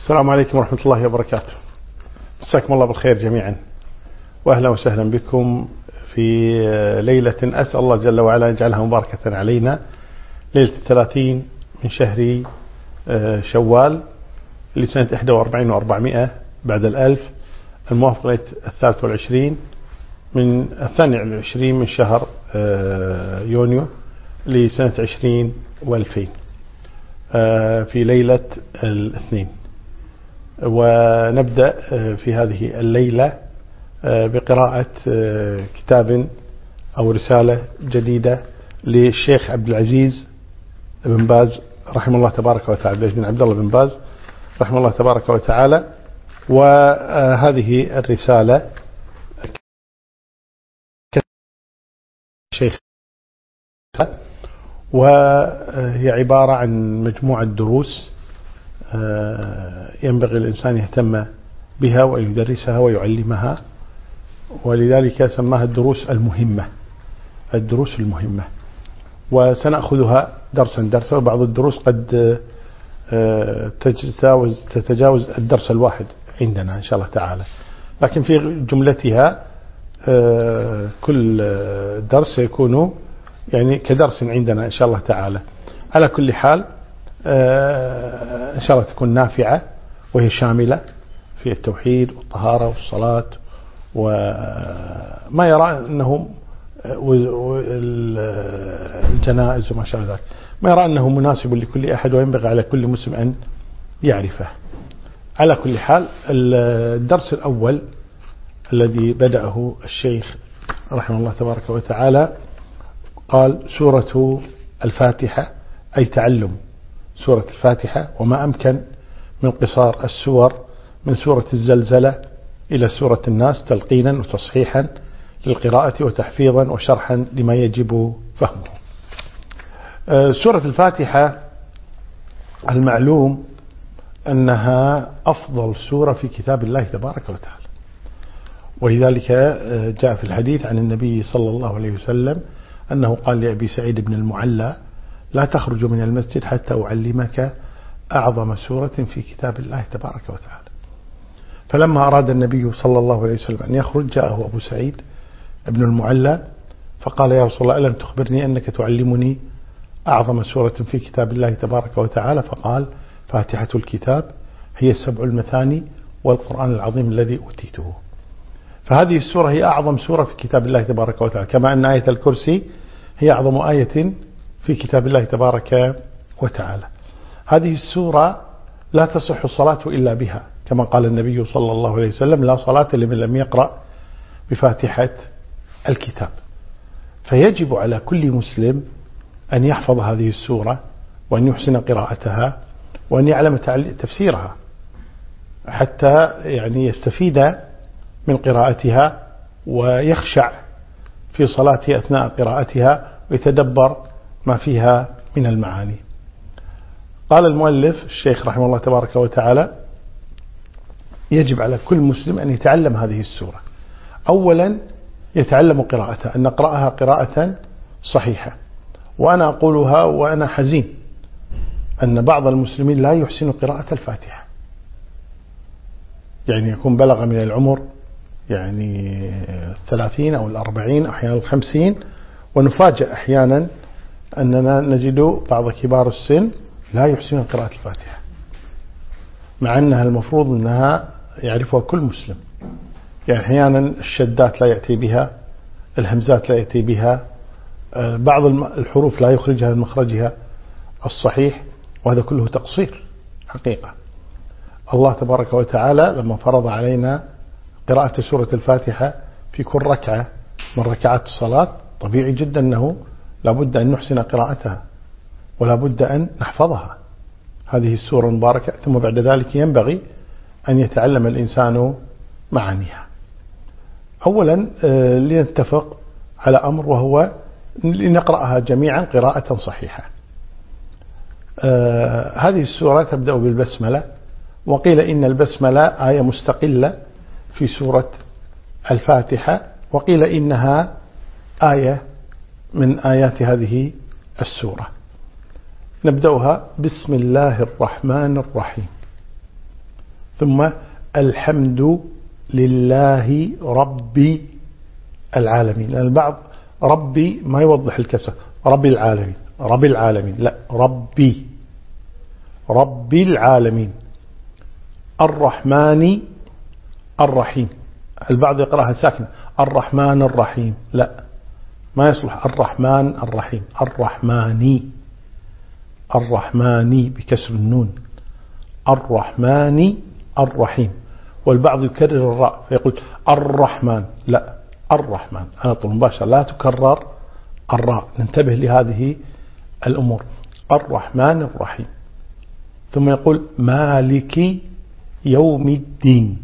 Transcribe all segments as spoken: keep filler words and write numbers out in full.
السلام عليكم ورحمة الله وبركاته. مساكم الله بالخير جميعا، وأهلا وسهلا بكم في ليلة أسأل الله جل وعلا يجعلها مباركة علينا، ليلة الثلاثين من شهر شوال لسنة إحدى وأربعين وأربعمائة بعد الألف، الموافق ليلة الثالث والعشرين من الثاني والعشرين من شهر يونيو لسنة عشرين وألفين، في ليلة الاثنين. ونبدأ في هذه الليلة بقراءة كتاب أو رسالة جديدة للشيخ عبد العزيز بن باز رحمه الله تبارك وتعالى، بن عبد الله بن باز رحمه الله تبارك وتعالى. وهذه الرسالة شيخ وهي عبارة عن مجموعة دروس ينبغي الإنسان يهتم بها ويدرسها ويعلمها، ولذلك سماها الدروس المهمة الدروس المهمة وسنأخذها درسا درسا، وبعض الدروس قد تتجاوز تتجاوز الدرس الواحد عندنا إن شاء الله تعالى، لكن في جملتها كل درس يكون يعني كدرس عندنا إن شاء الله تعالى. على كل حال إن شاء الله تكون نافعة، وهي شاملة في التوحيد والطهارة والصلاة وما يرى أنه الجنائز وما شابه ذلك، ما يرى أنه مناسب لكل أحد وينبغي على كل مسلم أن يعرفه. على كل حال الدرس الأول الذي بدأه الشيخ رحمه الله تبارك وتعالى قال: سورة الفاتحة، أي تعلم سورة الفاتحة وما أمكن من قصار السور من سورة الزلزلة إلى سورة الناس، تلقينا وتصحيحا للقراءة وتحفيظا وشرحا لما يجب فهمه. سورة الفاتحة المعلوم أنها أفضل سورة في كتاب الله تبارك وتعالى، ولذلك جاء في الحديث عن النبي صلى الله عليه وسلم أنه قال لأبي سعيد بن المعلى: لا تخرج من المسجد حتى أعلمك أعظم سورة في كتاب الله تبارك وتعالى. فلما أراد النبي صلى الله عليه وسلم أن يخرج جاءه أبو سعيد بن المعلى فقال: يا رسول الله، ألم تخبرني أنك تعلمني أعظم سورة في كتاب الله تبارك وتعالى؟ فقال: فاتحة الكتاب هي السبع المثاني والقرآن العظيم الذي أوتيته. فهذه السورة هي أعظم سورة في كتاب الله تبارك وتعالى، كما أن آية الكرسي هي أعظم آية في كتاب الله تبارك وتعالى. هذه السورة لا تصح الصلاة إلا بها، كما قال النبي صلى الله عليه وسلم: لا صلاة لمن لم يقرأ بفاتحة الكتاب. فيجب على كل مسلم أن يحفظ هذه السورة وأن يحسن قراءتها وأن يعلم تفسيرها حتى يعني يستفيد من قراءتها ويخشع في صلاته أثناء قراءتها ويتدبر ما فيها من المعاني. قال المؤلف الشيخ رحمه الله تبارك وتعالى: يجب على كل مسلم أن يتعلم هذه السورة. أولا يتعلم قراءتها، أن نقرأها قراءة صحيحة. وأنا أقولها وأنا حزين أن بعض المسلمين لا يحسن قراءة الفاتحة، يعني يكون بلغ من العمر يعني الثلاثين أو الأربعين أحيانا الخمسين، ونفاجأ أحيانا أننا نجد بعض كبار السن لا يحسن قراءة الفاتحة، مع أنها المفروض أنها يعرفها كل مسلم. يعني أحيانا الشدات لا يأتي بها، الهمزات لا يأتي بها، بعض الحروف لا يخرجها من مخرجها الصحيح، وهذا كله تقصير حقيقة. الله تبارك وتعالى لما فرض علينا قراءة سورة الفاتحة في كل ركعة من ركعات الصلاة، طبيعي جدا أنه لابد أن نحسن قراءتها ولا بد أن نحفظها هذه السورة المباركة. ثم بعد ذلك ينبغي أن يتعلم الإنسان معانيها. أولا لنتفق على أمر، وهو لنقرأها جميعا قراءة صحيحة. هذه السورة تبدأ بالبسملة، وقيل إن البسملة آية مستقلة في سورة الفاتحة، وقيل إنها آية من آيات هذه السورة. نبدأها: بسم الله الرحمن الرحيم. ثم الحمد لله رب العالمين. لأن البعض ربي ما يوضح الكسر، رب العالمين رب العالمين، لا ربي رب العالمين. الرحمن الرحيم، البعض يقرأها ساكن الرحمن الرحيم، لا ما يصلح الرحمن الرحيم، الرحماني الرحماني بكسر النون، الرحمن الرحيم. والبعض يكرر الراء فيقول الرحمن، لا الرحمن على طول مباشرة، لا تكرر الراء. ننتبه لهذه الأمور. الرحمن الرحيم. ثم يقول مالك يوم الدين،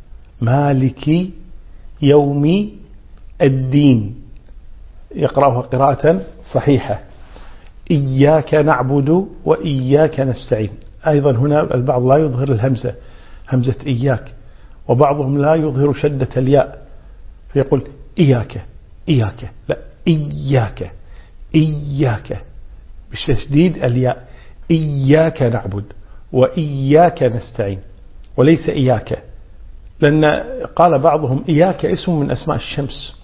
مالك يوم الدين، يقرأها قراءة صحيحة. إياك نعبد وإياك نستعين، أيضا هنا البعض لا يظهر الهمزة، همزة إياك، وبعضهم لا يظهر شدة الياء فيقول إياك إياك، لا إياك إياك بتشديد الياء. إياك نعبد وإياك نستعين، وليس إياك، لأن قال بعضهم إياك اسم من أسماء الشمس،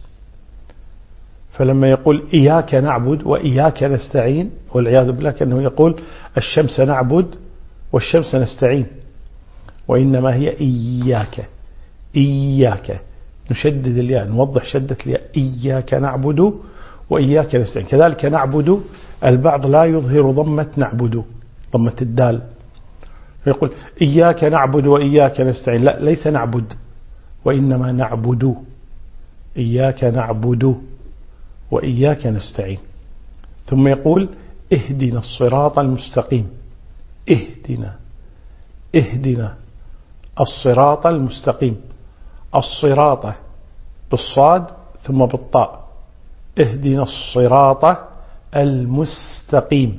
فلما يقول إياك نعبد وإياك نستعين والعياذ بالله كأنه يقول الشمس نعبد والشمس نستعين، وإنما هي إياك إياك، نشدد الياء، نوضح شدة الياء. إياك نعبد وإياك نستعين. كذلك نعبد البعض لا يظهر ضمة نعبد، ضمة الدال، فيقول إياك نعبد وإياك نستعين، لا ليس نعبد وإنما نعبد، إياك نعبد وإياك نستعين. ثم يقول اهدنا الصراط المستقيم، اهدنا اهدنا الصراط المستقيم، الصراط بالصاد ثم بالطاء، اهدنا الصراط المستقيم.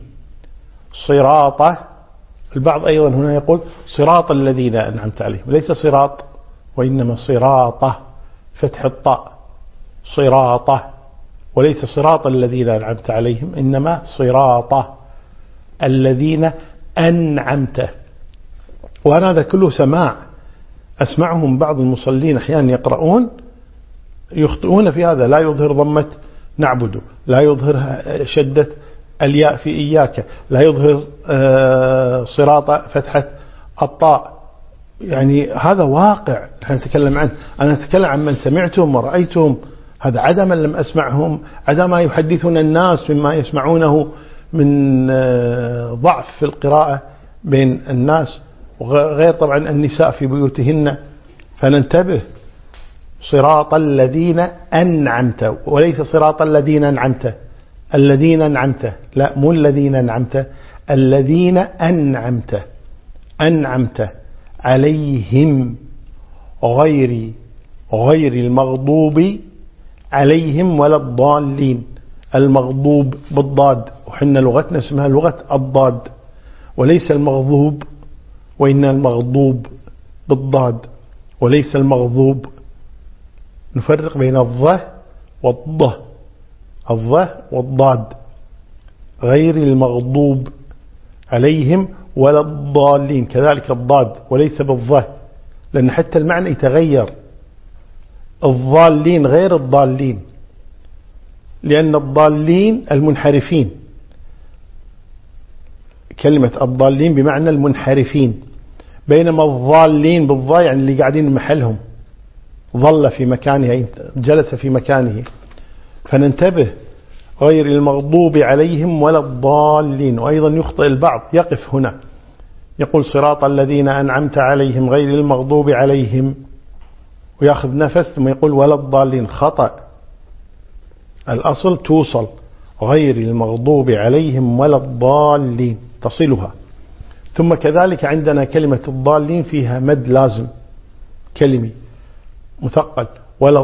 صراط، البعض أيضا هنا يقول صراط الذين أنعمت عليهم، ليس صراط وإنما صراطه فتح الطاء، صراطه، وليس صراط الذين أنعمت عليهم إنما صراطه الذين أنعمت. وأنا هذا كله سماع، أسمعهم بعض المصلين أحيانا يقرؤون يخطئون في هذا، لا يظهر ضمة نعبد، لا يظهر شدة الياء في إياك، لا يظهر صراط فتحة الطاء. يعني هذا واقع نحن نتكلم عنه، أنا أتكلم عن من سمعتهم ورأيتهم، هذا عدا من لم أسمعهم، عدا ما يحدثون الناس مما يسمعونه من ضعف في القراءة بين الناس، وغير طبعا النساء في بيوتهن. فننتبه، صراط الذين أنعمت وليس صراط الذين أنعمت، الذين أنعمت، لا مو الذين أنعمت، الذين أنعمت أنعمت عليهم غير غير المغضوب عليهم ولا الضالين. المغضوب بالضاد، وحنا لغتنا اسمها لغة الضاد، وليس المغضوب، وإن المغضوب بالضاد وليس المغضوب. نفرق بين الض والض، الض والضاد. غير المغضوب عليهم ولا الضالين، كذلك الضاد وليس بالض، لأن حتى المعنى يتغير. الضالين غير الضالين، لأن الضالين المنحرفين، كلمة الضالين بمعنى المنحرفين، بينما الضالين بالضاء يعني اللي قاعدين محلهم، ظل في مكانه، جلس في مكانه. فننتبه، غير المغضوب عليهم ولا الضالين. وأيضا يخطئ البعض، يقف هنا يقول صراط الذين أنعمت عليهم غير المغضوب عليهم، ويأخذ نفس ثم يقول ولا الضالين، خطأ. الأصل توصل غير المغضوب عليهم ولا الضالين، تصلها. ثم كذلك عندنا كلمة الضالين فيها مد لازم كلمي مثقل، ولا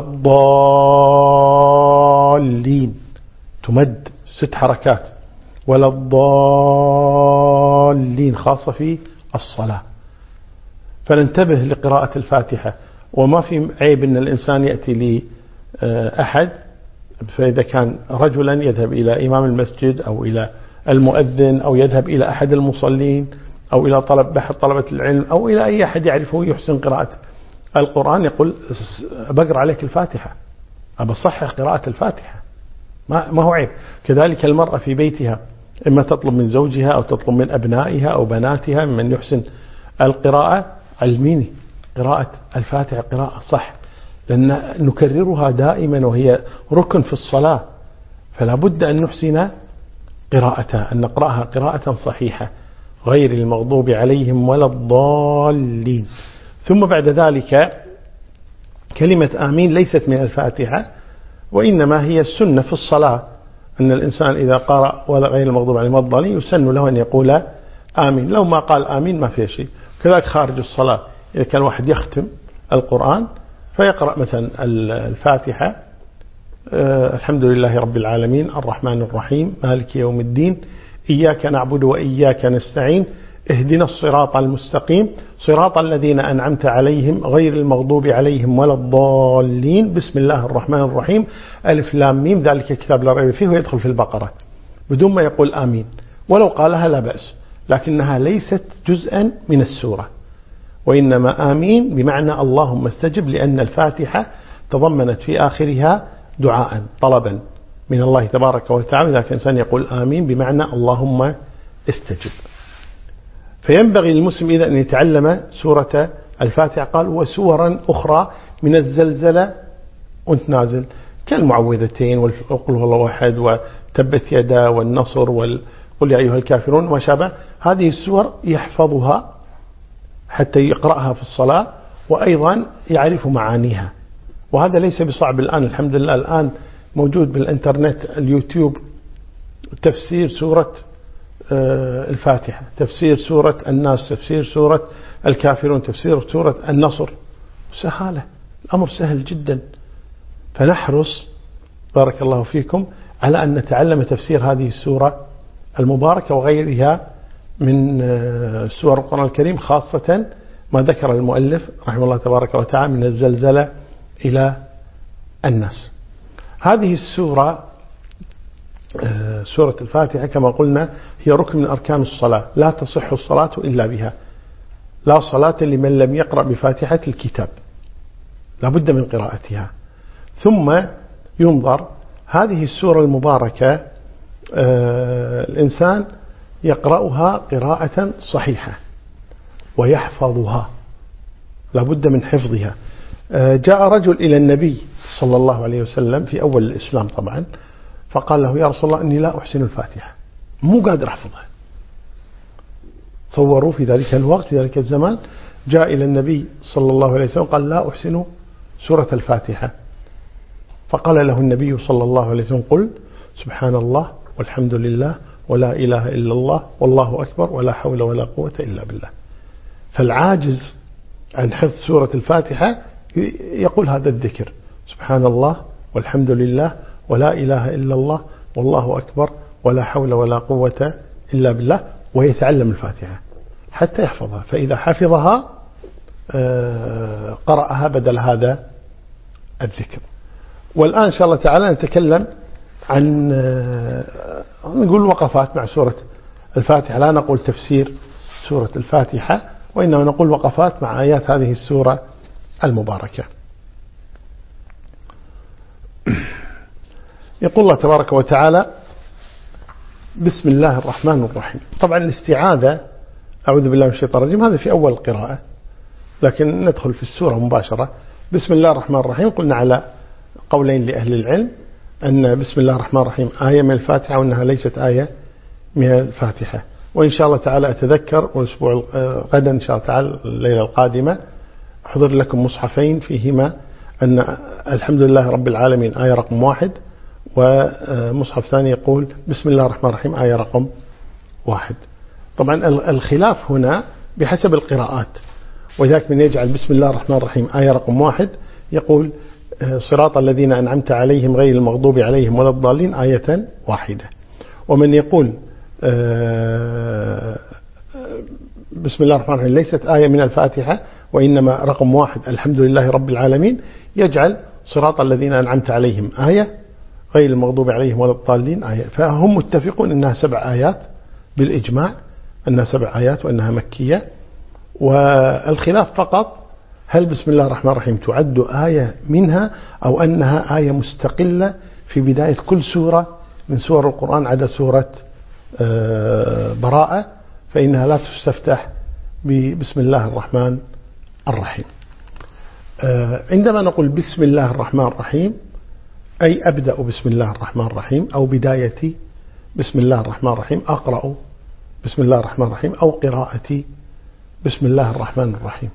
الضالين تمد ست حركات، ولا الضالين خاصة في الصلاة. فننتبه لقراءة الفاتحة، وما في عيب أن الإنسان يأتي لأحد، فإذا كان رجلا يذهب إلى إمام المسجد أو إلى المؤذن أو يذهب إلى أحد المصلين أو إلى طلب بحث طلبة العلم أو إلى أي أحد يعرفه يحسن قراءة القرآن يقول بقرأ عليك الفاتحة، أبى صحح قراءة الفاتحة، ما ما هو عيب. كذلك المرأة في بيتها إما تطلب من زوجها أو تطلب من أبنائها أو بناتها من يحسن القراءة، علميني قراءة الفاتحة قراءة صح، لأن نكررها دائما وهي ركن في الصلاة، فلا بد أن نحسن قراءتها، أن نقرأها قراءة صحيحة غير المغضوب عليهم ولا الضالين. ثم بعد ذلك كلمة آمين ليست من الفاتحة، وإنما هي السنة في الصلاة، أن الإنسان إذا قرأ ولا غير المغضوب عليهم ولا الضالين يسن له أن يقول آمين، لو ما قال آمين ما فيه شيء. كذلك خارج الصلاة إذا كان واحد يختم القرآن فيقرأ مثلا الفاتحة أه الحمد لله رب العالمين الرحمن الرحيم مالك يوم الدين إياك نعبد وإياك نستعين اهدنا الصراط المستقيم صراط الذين أنعمت عليهم غير المغضوب عليهم ولا الضالين بسم الله الرحمن الرحيم ألف لام ميم ذلك الكتاب لا ريب فيه، ويدخل في البقرة بدون ما يقول آمين، ولو قالها لا بأس، لكنها ليست جزءا من السورة، وإنما آمين بمعنى اللهم استجب، لأن الفاتحة تضمنت في آخرها دعاء طلبا من الله تبارك وتعالى، إذا كان إنسان يقول آمين بمعنى اللهم استجب. فينبغي للمسلم إذا أن يتعلم سورة الفاتحة، قال وسورا أخرى من الزلزلة وانت نازل كالمعوذتين والقل هو الله أحد وتبت يدا والنصر والقل يا أيها الكافرون وما شابه، هذه السور يحفظها حتى يقرأها في الصلاة وأيضا يعرف معانيها، وهذا ليس بصعب الآن، الحمد لله الآن موجود بالإنترنت اليوتيوب تفسير سورة الفاتحة، تفسير سورة الناس، تفسير سورة الكافرون، تفسير سورة النصر، سهالة، الأمر سهل جدا. فنحرص بارك الله فيكم على أن نتعلم تفسير هذه السورة المباركة وغيرها من سور القرآن الكريم، خاصة ما ذكر المؤلف رحمه الله تبارك وتعالى من الزلزلة إلى الناس. هذه السورة سورة الفاتحة كما قلنا هي ركن من أركان الصلاة، لا تصح الصلاة إلا بها، لا صلاة لمن لم يقرأ بفاتحة الكتاب، لا بد من قراءتها. ثم ينظر هذه السورة المباركة الإنسان يقرأها قراءة صحيحة ويحفظها، لا بد من حفظها. جاء رجل إلى النبي صلى الله عليه وسلم في أول الإسلام طبعا، فقال له يا رسول الله إني لا أحسن الفاتحة، مو قادر أحفظها. تصوروا في ذلك الوقت في ذلك الزمان جاء إلى النبي صلى الله عليه وسلم قال لا أحسن سورة الفاتحة، فقال له النبي صلى الله عليه وسلم قل سبحان الله والحمد لله ولا إله إلا الله والله أكبر ولا حول ولا قوة إلا بالله. فالعاجز عن حفظ سورة الفاتحة يقول هذا الذكر سبحان الله والحمد لله ولا إله إلا الله والله أكبر ولا حول ولا قوة إلا بالله، ويتعلم الفاتحة حتى يحفظها، فإذا حفظها قرأها بدل هذا الذكر. والآن إن شاء الله تعالى نتكلم عن نقول وقفات مع سورة الفاتحة، لا نقول تفسير سورة الفاتحة وإنما نقول وقفات مع آيات هذه السورة المباركة. يقول الله تبارك وتعالى بسم الله الرحمن الرحيم. طبعا الاستعاذة أعوذ بالله من الشيطان الرجيم هذا في أول القراءة، لكن ندخل في السورة مباشرة. بسم الله الرحمن الرحيم قلنا على قولين لأهل العلم أن بسم الله الرحمن الرحيم آية من الفاتحة وأنها ليست آية من الفاتحة، وإن شاء الله تعالى أتذكر والأسبوع غدا إن شاء الله تعالى الليلة القادمة أحضر لكم مصحفين فيهما أن الحمد لله رب العالمين آية رقم واحد، ومصحف ثاني يقول بسم الله الرحمن الرحيم آية رقم واحد. طبعا الخلاف هنا بحسب القراءات، وذلك من يجعل بسم الله الرحمن الرحيم آية رقم واحد يقول صراط الذين أنعمت عليهم غير المغضوب عليهم ولا الضالين آية واحدة، ومن يقول بسم الله الرحمن الرحيم ليست آية من الفاتحة وإنما رقم واحد الحمد لله رب العالمين يجعل صراط الذين أنعمت عليهم آية غير المغضوب عليهم ولا الضالين آية، فهم متفقون أنها سبع آيات بالإجماع، أنها سبع آيات وأنها مكية. والخلاف فقط هل بسم الله الرحمن الرحيم تعد آية منها أو أنها آية مستقلة في بداية كل سورة من سور القرآن عدا سورة براءة، فإنها لا تستفتح ببسم الله الرحمن الرحيم. عندما نقول بسم الله الرحمن الرحيم أي أبدأ بسم الله الرحمن الرحيم، أو بدايتي بسم الله الرحمن الرحيم، أقرأ بسم الله الرحمن الرحيم، أو قراءتي بسم الله الرحمن الرحيم.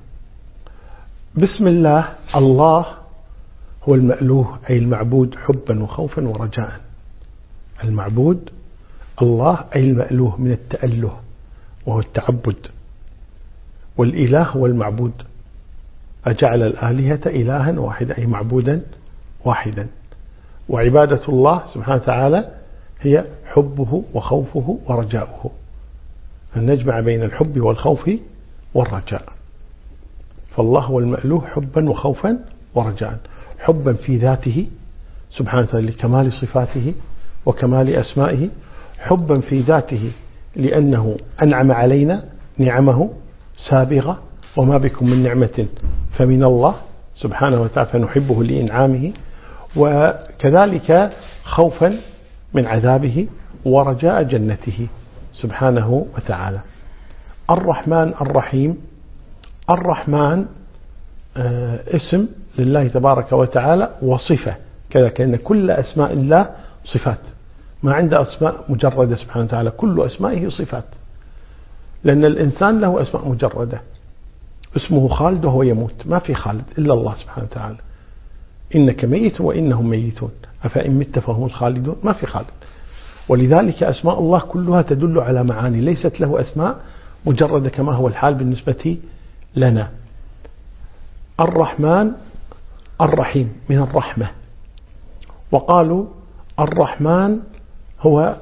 بسم الله، الله هو المألوه أي المعبود حبا وخوفا ورجاء. المعبود الله أي المألوه من التأله وهو التعبد، والإله هو المعبود. أجعل الآلهة إلها واحدا أي معبودا واحدا. وعبادة الله سبحانه وتعالى هي حبه وخوفه ورجاؤه، أن نجمع بين الحب والخوف والرجاء. فالله هو المألوه حبا وخوفا ورجاء، حبا في ذاته سبحانه وتعالى لكمال صفاته وكمال أسمائه، حبا في ذاته لأنه أنعم علينا نعمه سابغة، وما بكم من نعمة فمن الله سبحانه وتعالى فنحبه لإنعامه، وكذلك خوفا من عذابه ورجاء جنته سبحانه وتعالى. الرحمن الرحيم، الرحمن اسم لله تبارك وتعالى وصفة، كذا كأن كل أسماء الله صفات، ما عنده أسماء مجردة سبحانه وتعالى، كل أسمائه صفات، لأن الإنسان له أسماء مجردة. اسمه خالد وهو يموت، ما في خالد إلا الله سبحانه وتعالى. إنك ميت وإنهم ميتون أفإن مت فهم الخالدون، ما في خالد. ولذلك أسماء الله كلها تدل على معاني، ليست له أسماء مجردة كما هو الحال بالنسبة لنا. الرحمن الرحيم من الرحمة، وقالوا الرحمن هو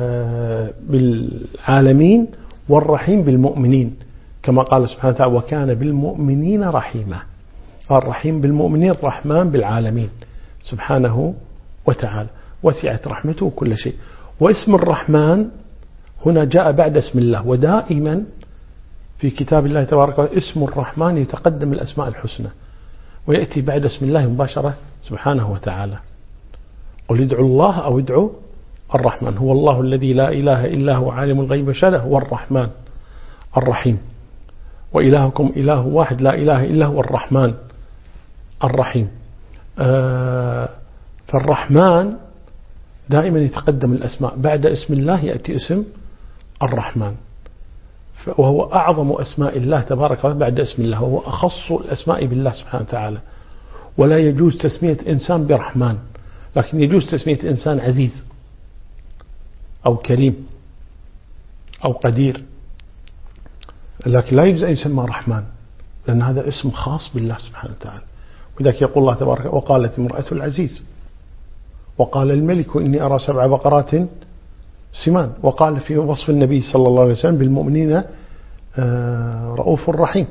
بالعالمين والرحيم بالمؤمنين، كما قال سبحانه وتعالى وكان بالمؤمنين رحيما. الرحيم بالمؤمنين، الرحمن بالعالمين سبحانه وتعالى، وسعت رحمته كل شيء. واسم الرحمن هنا جاء بعد اسم الله، ودائما في كتاب الله تبارك وتعالى اسم الرحمن يتقدم الأسماء الحسنى ويأتي بعد اسم الله مباشرة سبحانه وتعالى. قل ادعوا الله أو ادعوا الرحمن، هو الله الذي لا إله إلا هو عالم الغيب والشهادة هو الرحمن الرحيم، وإلهكم إله واحد لا إله إلا هو الرحمن الرحيم. آه فالرحمن دائما يتقدم الأسماء، بعد اسم الله يأتي اسم الرحمن، وهو أعظم أسماء الله تبارك وتعالى بعد اسم الله، وهو أخص الأسماء بالله سبحانه وتعالى. ولا يجوز تسمية إنسان برحمن، لكن يجوز تسمية إنسان عزيز أو كريم أو قدير، لكن لا يجوز أن يسمى رحمن، لأن هذا اسم خاص بالله سبحانه وتعالى. وذلك يقول الله تبارك وتعالى وقالت امرأة العزيز وقال الملك إني أرى سبع بقرات سمان. وقال في وصف النبي صلى الله عليه وسلم بالمؤمنين رؤوف رحيم،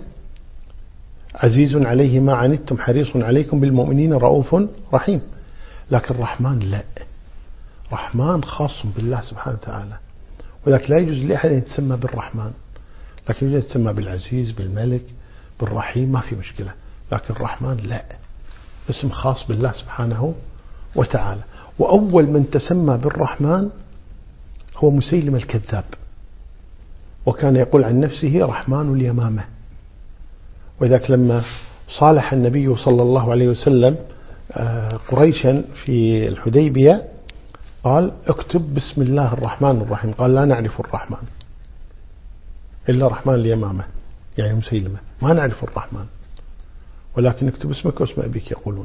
عزيز عليه ما عنتم حريص عليكم بالمؤمنين رؤوف رحيم. لكن الرحمن لا، رحمن خاص بالله سبحانه وتعالى، وذلك لا يجوز لأحد أن يتسمى بالرحمن، لكن يجوز يتسمى بالعزيز بالملك بالرحيم، ما في مشكلة. لكن الرحمن لا، اسم خاص بالله سبحانه وتعالى. وأول من تسمى بالرحمن هو مسيلم الكذاب، وكان يقول عن نفسه رحمن اليمامة. وذلك لما صالح النبي صلى الله عليه وسلم قريشا في الحديبية قال اكتب بسم الله الرحمن الرحيم، قال لا نعرف الرحمن إلا رحمن اليمامة، يعني مسيلمة، ما نعرف الرحمن، ولكن اكتب اسمك واسم أبيك يقولون.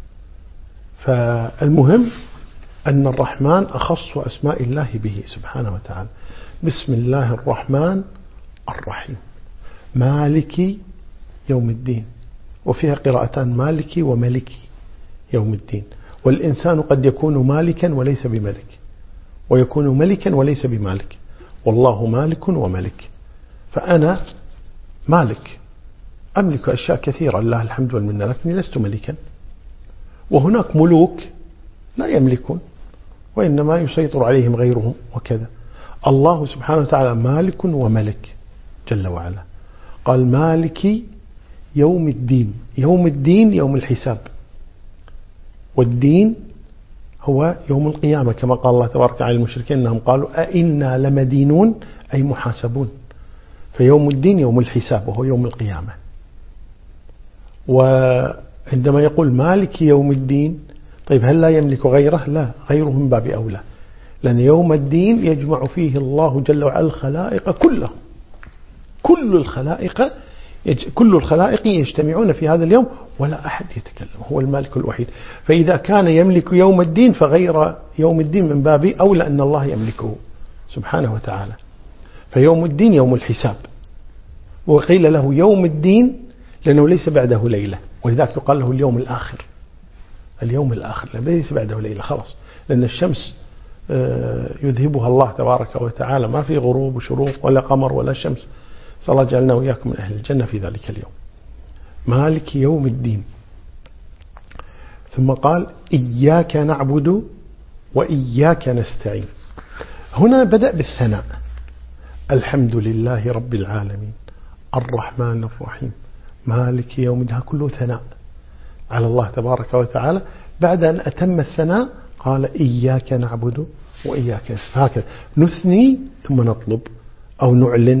فالمهم أن الرحمن أخص أسماء الله به سبحانه وتعالى. بسم الله الرحمن الرحيم، مالك يوم الدين، وفيها قراءتان مالك وملك يوم الدين. والإنسان قد يكون مالكا وليس بملك، ويكون ملكا وليس بمالك، والله مالك وملك. فأنا مالك، أملك أشياء كثيرة لله الحمد والمنة، لكني لست ملكا. وهناك ملوك لا يملكون، وإنما يسيطر عليهم غيرهم وكذا. الله سبحانه وتعالى مالك وملك جل وعلا. قال مالك يوم الدين، يوم الدين يوم الحساب، والدين هو يوم القيامة كما قال الله تبارك على المشركين أنهم قالوا أئنا لمدينون أي محاسبون. فيوم الدين يوم الحساب وهو يوم القيامة. وعندما يقول مالك يوم الدين، طيب هل لا يملك غيره؟ لا، غيره من باب أولى، لأن يوم الدين يجمع فيه الله جل وعلا الخلائق كلهم، كل الخلائق كل الخلائق يجتمعون في هذا اليوم ولا أحد يتكلم، هو المالك الوحيد. فإذا كان يملك يوم الدين فغير يوم الدين من باب أولى أن الله يملكه سبحانه وتعالى. فيوم الدين يوم الحساب، وقيل له يوم الدين لأنه ليس بعده ليلة، ولذلك يقال له اليوم الآخر، اليوم الآخر ليس بعده ليلة خلاص، لأن الشمس يذهبها الله تبارك وتعالى، ما في غروب وشروق ولا قمر ولا شمس. صلى الله جعلنا وإياكم من أهل الجنة في ذلك اليوم. مالك يوم الدين. ثم قال إياك نعبد وإياك نستعين. هنا بدأ بالثناء، الحمد لله رب العالمين الرحمن الرحيم مالك يوم الدين، كله ثناء على الله تبارك وتعالى. بعد أن أتم الثناء قال إياك نعبد وإياك نستعين. هكذا نثني ثم نطلب أو نعلن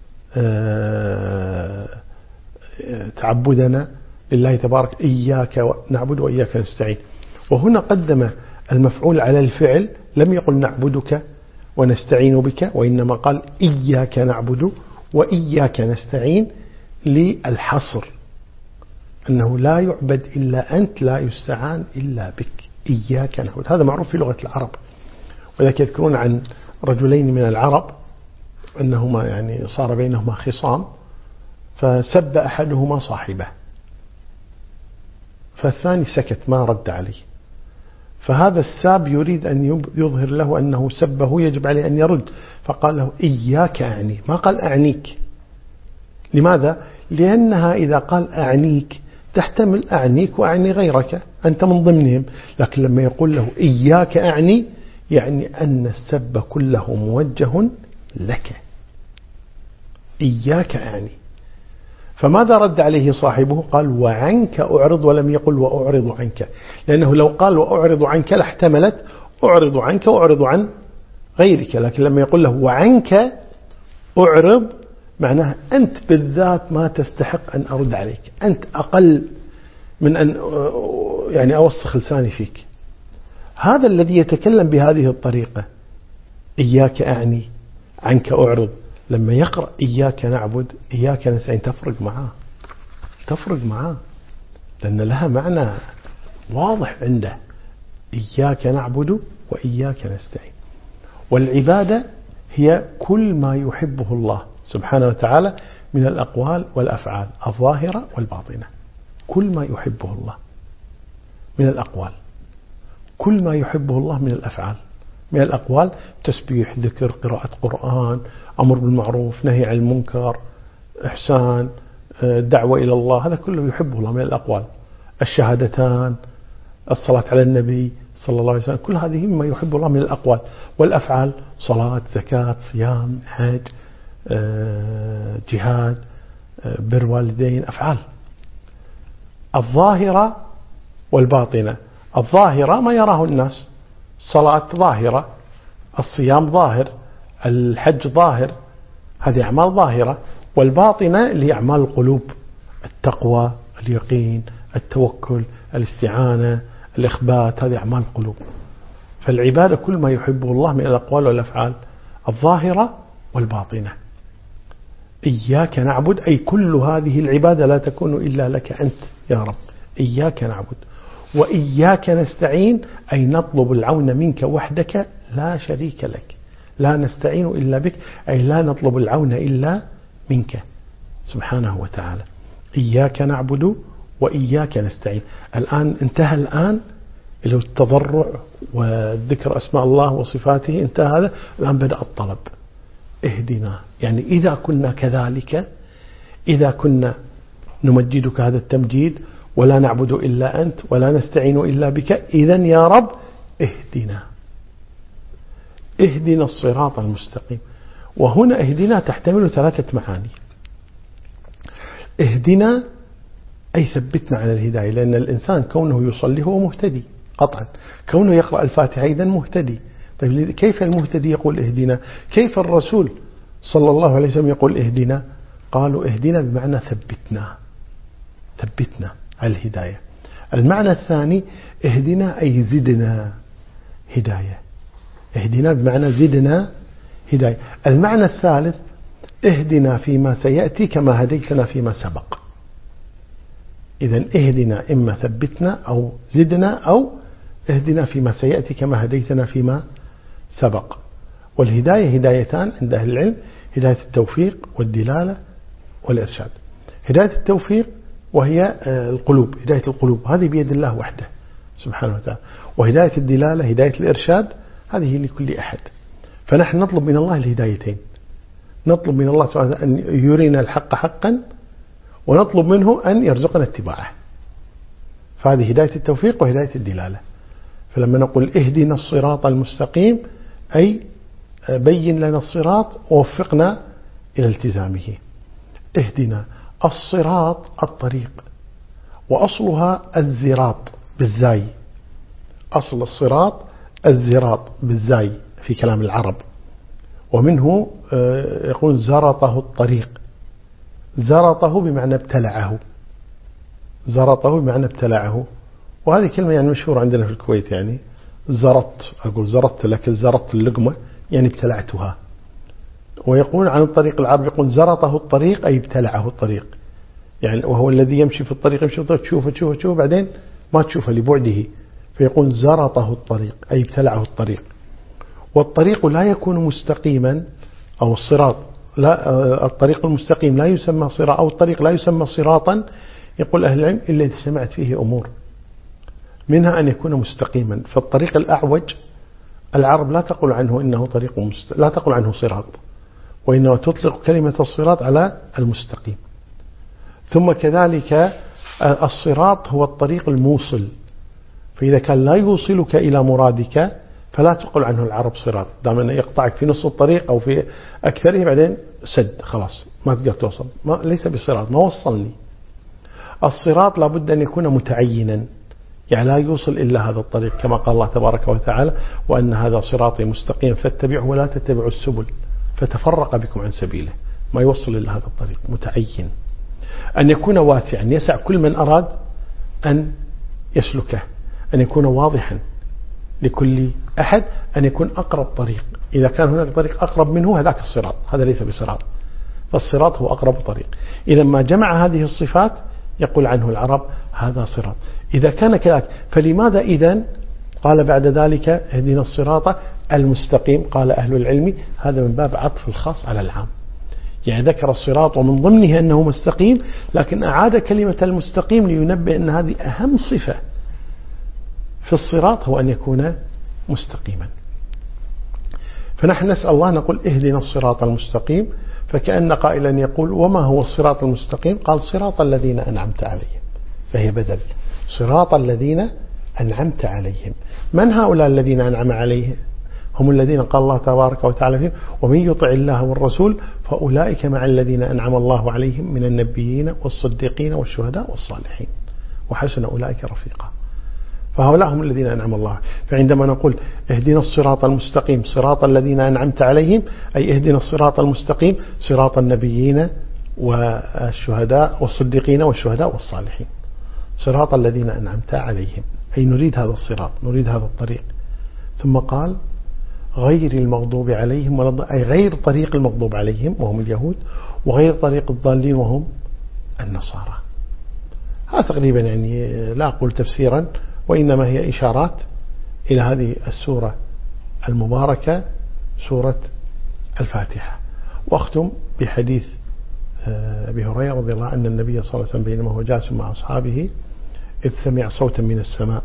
تعبدنا لله تبارك، إياك نعبد وإياك نستعين. وهنا قدم المفعول على الفعل، لم يقل نعبدك ونستعين بك، وإنما قال إياك نعبد وإياك نستعين للحصر، أنه لا يعبد إلا أنت، لا يستعان إلا بك، إياك نعبد. هذا معروف في لغة العرب. وذلك يذكرون عن رجلين من العرب أنهما يعني صار بينهما خصام، فسب أحدهما صاحبه، فالثاني سكت ما رد عليه، فهذا الساب يريد أن يظهر له أنه سبه يجب عليه أن يرد، فقال له إياك أعني، ما قال أعنيك. لماذا؟ لأنها إذا قال أعنيك تحتمل أعنيك وأعني غيرك، أنت من ضمنهم، لكن لما يقول له إياك أعني يعني أن السب كله موجه لك، إياك أعني. فماذا رد عليه صاحبه؟ قال وعنك أعرض، ولم يقل وأعرض عنك، لأنه لو قال وأعرض عنك لاحتملت أعرض عنك وأعرض عن غيرك، لكن لما يقول له وعنك أعرض معناه أنت بالذات ما تستحق أن أرد عليك، أنت أقل من أن يعني أوسخ لساني فيك. هذا الذي يتكلم بهذه الطريقة إياك أعني عنك أعرض، لما يقرأ إياك نعبد إياك نستعين تفرق معاه، تفرق معاه، لأن لها معنى واضح عنده، إياك نعبد وإياك نستعين. والعبادة هي كل ما يحبه الله سبحانه وتعالى من الأقوال والأفعال الظاهرة والباطنة، كل ما يحبه الله من الأقوال، كل ما يحبه الله من الأفعال. من الأقوال تسبيح، ذكر، قراءة قرآن، أمر بالمعروف، نهي عن المنكر، إحسان، دعوة إلى الله، هذا كله يحبه الله من الأقوال. الشهادتان، الصلاة على النبي صلى الله عليه وسلم، كل هذه مما يحب الله من الأقوال. والأفعال صلاة، زكاة، صيام، حج، جهاد، بر والدين، أفعال. الظاهرة والباطنة، الظاهرة ما يراه الناس، الصلاة ظاهرة، الصيام ظاهر، الحج ظاهر، هذه أعمال ظاهرة. والباطنة اللي هي أعمال القلوب، التقوى، اليقين، التوكل، الاستعانة، الإخبات، هذه أعمال القلوب. فالعبادة كل ما يحبه الله من الأقوال والأفعال الظاهرة والباطنة. إياك نعبد أي كل هذه العبادة لا تكون إلا لك أنت يا رب، إياك نعبد. وإياك نستعين أي نطلب العون منك وحدك لا شريك لك، لا نستعين إلا بك أي لا نطلب العون إلا منك سبحانه وتعالى. إياك نعبد وإياك نستعين. الآن انتهى الآن اللي هو التضرع وذكر أسماء الله وصفاته، انتهى هذا، الآن بدأ الطلب، اهدنا. يعني إذا كنا كذلك، إذا كنا نمجدك هذا التمجيد ولا نعبد إلا أنت ولا نستعين إلا بك، إذن يا رب اهدنا. اهدنا الصراط المستقيم. وهنا اهدنا تحتمل ثلاثة معاني. اهدنا أي ثبتنا على الهداية، لأن الإنسان كونه يصلي هو مهتدي قطعا، كونه يقرأ الفاتحة أيضا مهتدي. طيب كيف المهتدي يقول اهدنا؟ كيف الرسول صلى الله عليه وسلم يقول اهدنا؟ قالوا اهدنا بمعنى ثبتنا، ثبتنا على الهداية. المعنى الثاني اهدنا أي زدنا هداية، اهدنا بمعنى زدنا هداية. المعنى الثالث اهدنا فيما سيأتي كما هديتنا فيما سبق. إذن اهدنا إما ثبتنا أو زدنا أو اهدنا فيما سيأتي كما هديتنا فيما سبق. والهداية هدايتان عند أهل العلم: هداية التوفيق والدلالة والإرشاد. هداية التوفيق وهي القلوب، هداية القلوب هذه بيد الله وحده سبحانه وتعالى. وهداية الدلالة هداية الإرشاد هذه لكل أحد. فنحن نطلب من الله الهدايتين، نطلب من الله سبحانه أن يرينا الحق حقا، ونطلب منه أن يرزقنا اتباعه. فهذه هداية التوفيق وهداية الدلالة. فلما نقول اهدنا الصراط المستقيم أي بين لنا الصراط ووفقنا إلى التزامه. اهدنا الصراط الطريق، وأصلها الزراط بالزاي، أصل الصراط الزراط بالزاي في كلام العرب. ومنه يقول زرطه الطريق، زرطه بمعنى ابتلعه، زرطه بمعنى ابتلعه. وهذه كلمة يعني مشهورة عندنا في الكويت، يعني زرط، أقول زرطت لك، زرطت اللقمة يعني ابتلعتها. ويقول عن الطريق العربي يقول زرطه الطريق أي ابتلعه الطريق، يعني وهو الذي يمشي في الطريق، يمشي في الطريق تشوفه تشوفه تشوفه بعدين ما تشوفه لبعده، فيقول زرطه الطريق أي ابتلعه الطريق. والطريق لا يكون مستقيما، أو الصراط لا، الطريق المستقيم لا يسمى صراط، أو الطريق لا يسمى صراطا، يقول أهل العلم، إلا إذا اجتمعت فيه أمور، منها أن يكون مستقيما. فالطريق الأعوج العرب لا تقول عنه إنه طريق مست... لا تقول عنه صراط، وإنما تطلق كلمة الصراط على المستقيم. ثم كذلك الصراط هو الطريق الموصل، فإذا كان لا يوصلك إلى مرادك فلا تقول عنه العرب صراط، دام أنه يقطعك في نص الطريق أو في أكثره بعدين سد خلاص ما تقدر توصل، ما ليس بصراط، ما وصلني. الصراط لابد أن يكون متعينا، يعني لا يوصل إلا هذا الطريق، كما قال الله تبارك وتعالى: وأن هذا صراطي مستقيم فاتبعوه ولا تتبعوا السبل فتفرق بكم عن سبيله. ما يوصل إلا هذا الطريق، متعين. أن يكون واسعا يسع كل من أراد أن يسلكه، أن يكون واضحا لكل أحد، أن يكون أقرب طريق. إذا كان هناك طريق أقرب منه هذاك الصراط، هذا ليس بصراط، فالصراط هو أقرب طريق. إذا ما جمع هذه الصفات يقول عنه العرب هذا صراط. إذا كان كذلك فلماذا إذن قال بعد ذلك اهدنا الصراط المستقيم؟ قال أهل العلم هذا من باب عطف الخاص على العام، يعني ذكر الصراط ومن ضمنه أنه مستقيم، لكن أعاد كلمة المستقيم لينبه أن هذه أهم صفة في الصراط هو أن يكون مستقيما. فنحن نسأل الله نقول اهدنا الصراط المستقيم، فكأن قائلا يقول وما هو الصراط المستقيم؟ قال صراط الذين أنعمت عليهم، فهي بدل صراط الذين أنعمت عليهم. من هؤلاء الذين أنعم عليهم؟ هم الذين قال الله تبارك وتعالى فيهم: ومن يطع الله والرسول فأولئك مع الذين أنعم الله عليهم من النبيين والصديقين والشهداء والصالحين وحسن أولئك رفيقا. فهؤلاء هم الذين أنعم الله. فعندما نقول اهدنا الصراط المستقيم صراط الذين أنعمت عليهم، أي اهدنا الصراط المستقيم صراط النبيين والشهداء والصديقين والشهداء والصالحين، صراط الذين أنعمت عليهم، أي نريد هذا الصراط، نريد هذا الطريق. ثم قال غير المغضوب عليهم ولا، أي غير طريق المغضوب عليهم وهم اليهود، وغير طريق الضالين وهم النصارى. هذا تقريبا يعني لا أقول تفسيرا، وإنما هي إشارات إلى هذه السورة المباركة سورة الفاتحة. وأختم بحديث أبي هريرة رضي الله عنه أن النبي صلى الله عليه وسلم بينما هو جالس مع أصحابه إذ سمع صوتا من السماء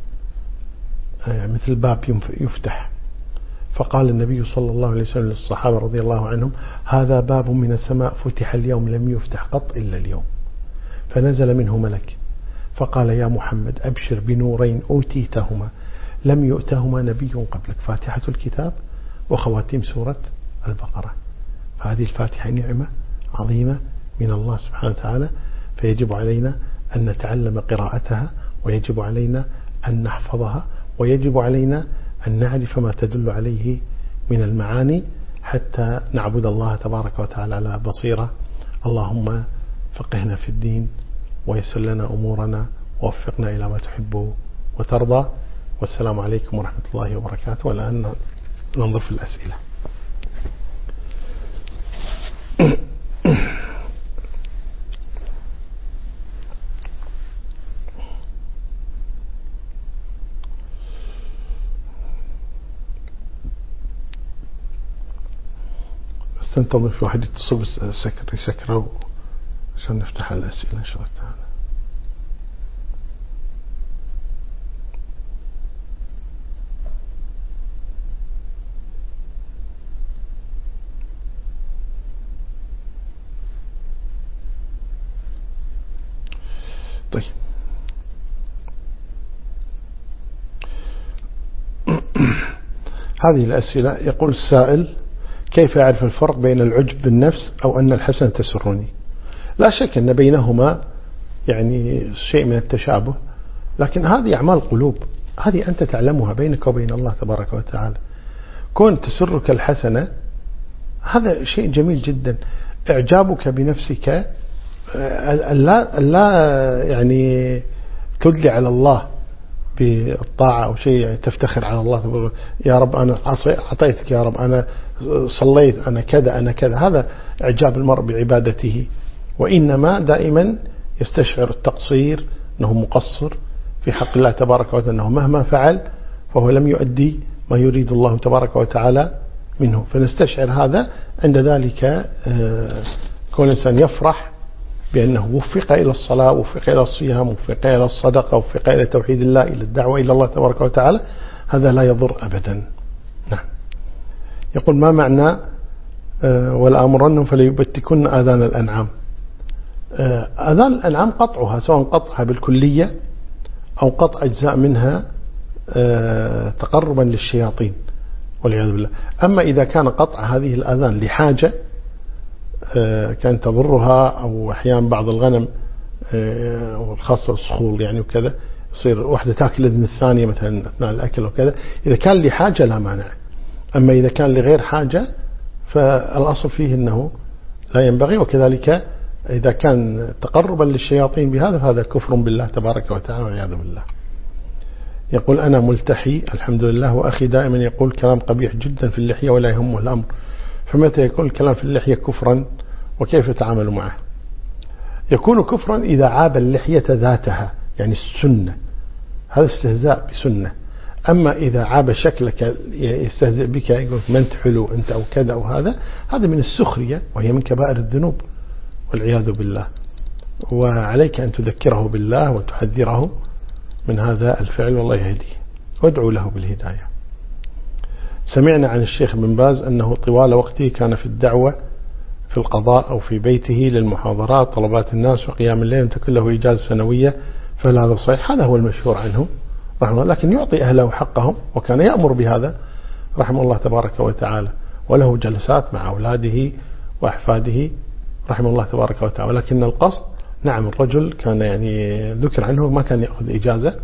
مثل باب يفتح، فقال النبي صلى الله عليه وسلم للصحابة رضي الله عنهم: هذا باب من السماء فتح اليوم لم يفتح قط إلا اليوم. فنزل منه ملك فقال: يا محمد أبشر بنورين أوتيتهما لم يؤتهما نبي قبلك، فاتحة الكتاب وخواتيم سورة البقرة. فهذه الفاتحة نعمة عظيمة من الله سبحانه وتعالى، فيجب علينا أن نتعلم قراءتها، ويجب علينا أن نحفظها، ويجب علينا أن نعرف ما تدل عليه من المعاني حتى نعبد الله تبارك وتعالى على بصيرة. اللهم فقهنا في الدين ويسر لنا أمورنا ووفقنا إلى ما تحب وترضى. والسلام عليكم ورحمة الله وبركاته. والآن ننظر في الأسئلة. استنتظر في واحد يتصل سكر يسكره عشان نفتح الأسئلة إن شاء الله تعالى. طيب هذه الأسئلة. يقول السائل: كيف أعرف الفرق بين العجب بالنفس أو أن الحسنة تسرني؟ لا شك أن بينهما يعني شيء من التشابه، لكن هذه أعمال قلوب، هذه أنت تعلمها بينك وبين الله تبارك وتعالى. كون تسرك الحسنة هذا شيء جميل جدا. إعجابك بنفسك لا لا يعني تدلي على الله بالطاعة أو شيء تفتخر على الله، يا رب أنا أعطيتك، يا رب أنا صليت، أنا كذا أنا كذا. هذا إعجاب المرء بعبادته، وإنما دائما يستشعر التقصير، أنه مقصر في حق الله تبارك وتعالى، أنه مهما فعل فهو لم يؤدي ما يريد الله تبارك وتعالى منه. فنستشعر هذا. عند ذلك كون الإنسان يفرح بأنه وفق إلى الصلاة، وفق إلى الصيام، وفق إلى الصدقة، وفق إلى توحيد الله، إلى الدعوة إلى الله تبارك وتعالى، هذا لا يضر أبدا. نعم. يقول: ما معنى ولآمرنهم فليبتكن آذان الأنعام؟ آذان الأنعام قطعها، سواء قطعها بالكلية أو قطع أجزاء منها تقربا للشياطين والعياذ بالله. أما إذا كان قطع هذه الآذان لحاجة كان تضرها، أو أحيانا بعض الغنم والخاصة الصخول يعني وكذا، يصير واحدة تأكل الإذن الثانية مثلا أثناء الأكل وكذا، إذا كان لحاجة لا مانع. أما إذا كان لغير حاجة فالأصل فيه أنه لا ينبغي. وكذلك إذا كان تقربا للشياطين بهذا فهذا كفر بالله تبارك وتعالى والعياذ بالله. يقول: أنا ملتحي الحمد لله، وأخي دائما يقول كلام قبيح جدا في اللحية ولا يهمه الأمر، فمتى يكون الكلام في اللحية كفرا وكيف يتعامل معه؟ يكون كفرا إذا عاب اللحية ذاتها، يعني السنة، هذا استهزاء بسنة. أما إذا عاب شكلك يستهزئ بك، يقول ما أنت حلو أنت أو كذا أو هذا، هذا من السخرية وهي من كبائر الذنوب والعياذ بالله. وعليك أن تذكره بالله وتحذره من هذا الفعل، والله يهديه، وادعو له بالهداية. سمعنا عن الشيخ بن باز أنه طوال وقته كان في الدعوة في القضاء أو في بيته للمحاضرات طلبات الناس وقيام الليل، تكون له إجازة سنوية، فهل هذا صحيح؟ هذا هو المشهور عنه رحمه الله، لكن يعطي أهله حقهم، وكان يأمر بهذا رحمه الله تبارك وتعالى، وله جلسات مع أولاده وأحفاده رحمه الله تبارك وتعالى. ولكن القصد نعم الرجل كان يعني ذكر عنه ما كان يأخذ إجازة،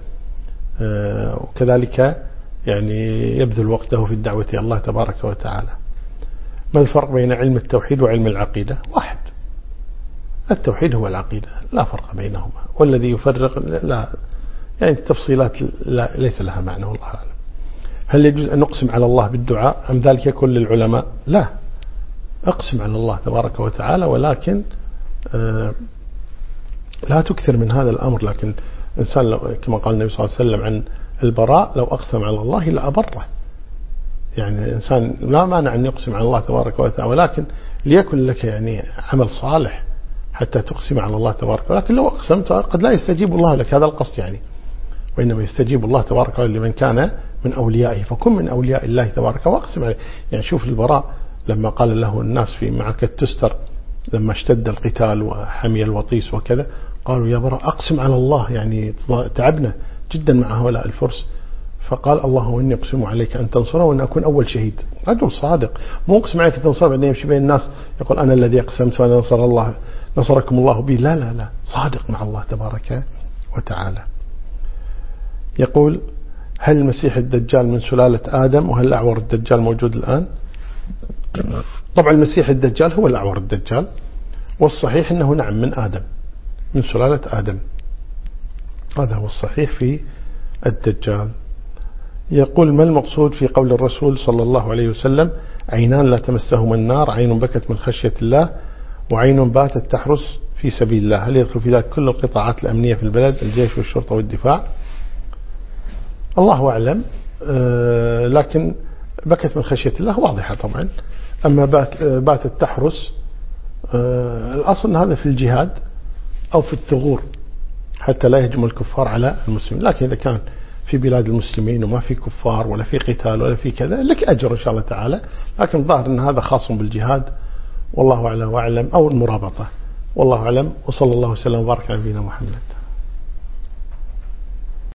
وكذلك يعني يبذل وقته في الدعوة إلى الله تبارك وتعالى. ما الفرق بين علم التوحيد وعلم العقيدة؟ واحد، التوحيد هو العقيدة، لا فرق بينهما، والذي يفرق لا يعني التفصيلات لا ليس لها معنى والله أعلم. هل يجوز أن نقسم على الله بالدعاء أم ذلك يكون للعلماء؟ لا، أقسم على الله تبارك وتعالى، ولكن لا تكثر من هذا الأمر. لكن إنسان كما قال النبي صلى الله عليه وسلم عن البراء: لو أقسم على الله لأبره. يعني الإنسان لا مانع أن يقسم على الله تبارك وتعالى، ولكن ليكن لك يعني عمل صالح حتى تقسم على الله تبارك وتعالى. لكن لو أقسمت قد لا يستجيب الله لك، هذا القصد يعني، وإنما يستجيب الله تبارك وتعالى لمن كان من أوليائه، فكن من أولياء الله تبارك وأقسم عليه. يعني شوف البراء لما قال له الناس في معركة تستر لما اشتد القتال وحمي الوطيس وكذا، قالوا: يا براء أقسم على الله، يعني تعبنا جدا مع هؤلاء الفرس، فقال اللهم إني أقسم عليك أن تنصره وأن أكون أول شهيد. رجل صادق، مو أقسم عليك تنصره بعدين يمشي بين الناس يقول أنا الذي أقسمت وأنا نصر الله نصركم الله بي. لا لا لا، صادق مع الله تبارك وتعالى. يقول هل المسيح الدجال من سلالة آدم وهل الأعور الدجال موجود الآن؟ طبعا المسيح الدجال هو الأعور الدجال، والصحيح أنه نعم من آدم، من سلالة آدم، هذا هو الصحيح في الدجال. يقول ما المقصود في قول الرسول صلى الله عليه وسلم عينان لا تمسهما النار، عين بكت من خشية الله وعين باتت تحرس في سبيل الله؟ هل يدخل في ذلك كل القطاعات الأمنية في البلد، الجيش والشرطة والدفاع؟ الله أعلم، أه لكن بكت من خشية الله واضحة طبعا. أما باتت تحرس أه الأصل أن هذا في الجهاد أو في الثغور حتى لا يهجم الكفار على المسلمين، لكن إذا كان في بلاد المسلمين وما في كفار ولا في قتال ولا في كذا لك أجر إن شاء الله تعالى، لكن الظاهر أن هذا خاص بالجهاد والله أعلم وأعلم، أو المرابطة والله أعلم. وصلى الله وسلم وبارك على نبينا محمد.